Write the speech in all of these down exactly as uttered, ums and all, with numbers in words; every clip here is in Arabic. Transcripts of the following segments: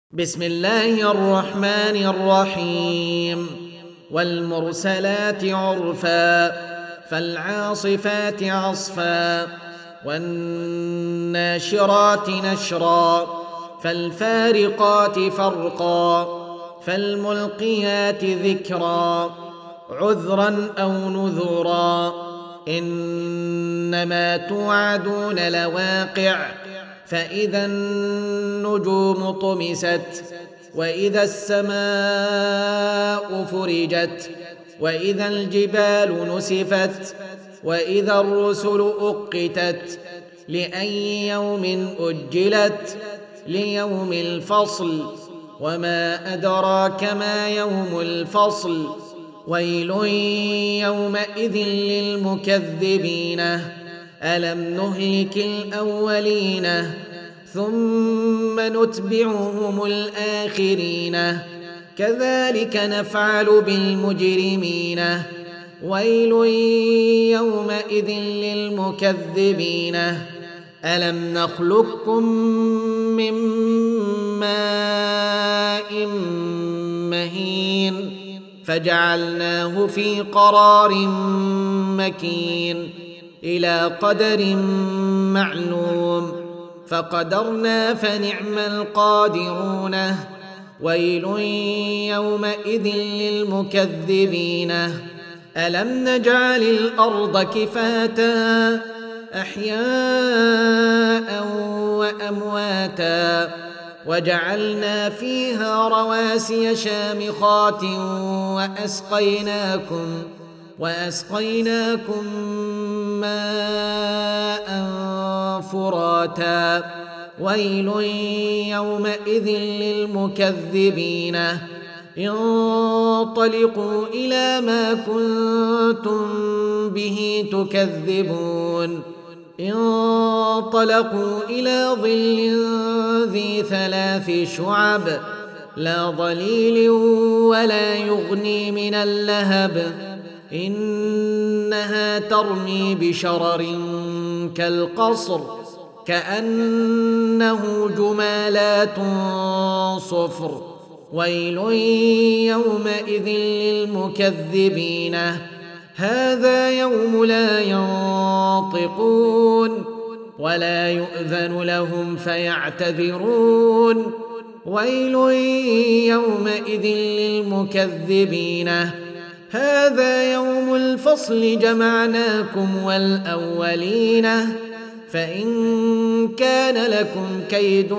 بسم الله الرحمن الرحيم والمرسلات عرفا فالعاصفات عصفا والناشرات نشرا فالفارقات فرقا فالملقيات ذكرا عذرا أو نذرا إنما توعدون لواقع فإذا النجوم طمست وإذا السماء فرجت وإذا الجبال نسفت وإذا الرسل أقتت لأي يوم أجلت ليوم الفصل وما أدراك ما يوم الفصل ويل يومئذ للمكذبين ألم نهلك الأولين ثم نتبعهم الآخرين كذلك نفعل بالمجرمين ويل يومئذ للمكذبين ألم نخلقكم من ماء مهين فجعلناه في قرار مكين إلى قدر معلوم فقدرنا فنعم القادرون ويل يومئذ للمكذبين ألم نجعل الأرض كفاتا أحياء وأمواتا وجعلنا فيها رواسي شامخات وأسقيناكم وأسقيناكم ماء فراتا ويل يومئذ للمكذبين انطلقوا إلى ما كنتم به تكذبون انطلقوا إلى ظل ذي ثلاث شعب لا ظليل ولا يغني من اللهب إنها ترمي بشرر كالقصر كأنه جمالات صفر ويل يومئذ للمكذبين هذا يوم لا ينطقون ولا يؤذن لهم فيعتذرون ويل يومئذ للمكذبين هذا يوم الفصل جمعناكم والأولين فإن كان لكم كيد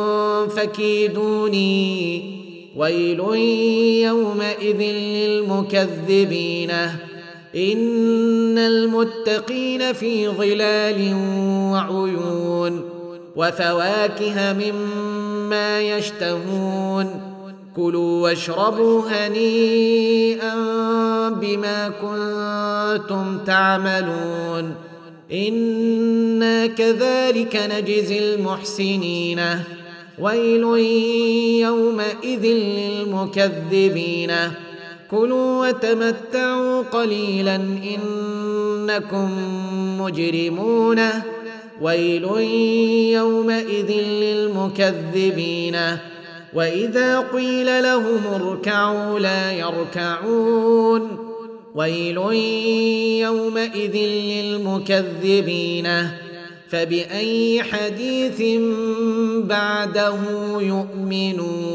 فكيدوني ويل يومئذ للمكذبين إن المتقين في ظلال وعيون وفواكه مما يشتهون كلوا واشربوا هنيئا بما كنتم تعملون إنا كذلك نجزي المحسنين ويل يومئذ للمكذبين كلوا وتمتعوا قليلا إنكم مجرمون ويل يومئذ للمكذبين وإذا قيل لهم اركعوا لا يركعون ويل يومئذ للمكذبين فبأي حديث بعده يؤمنون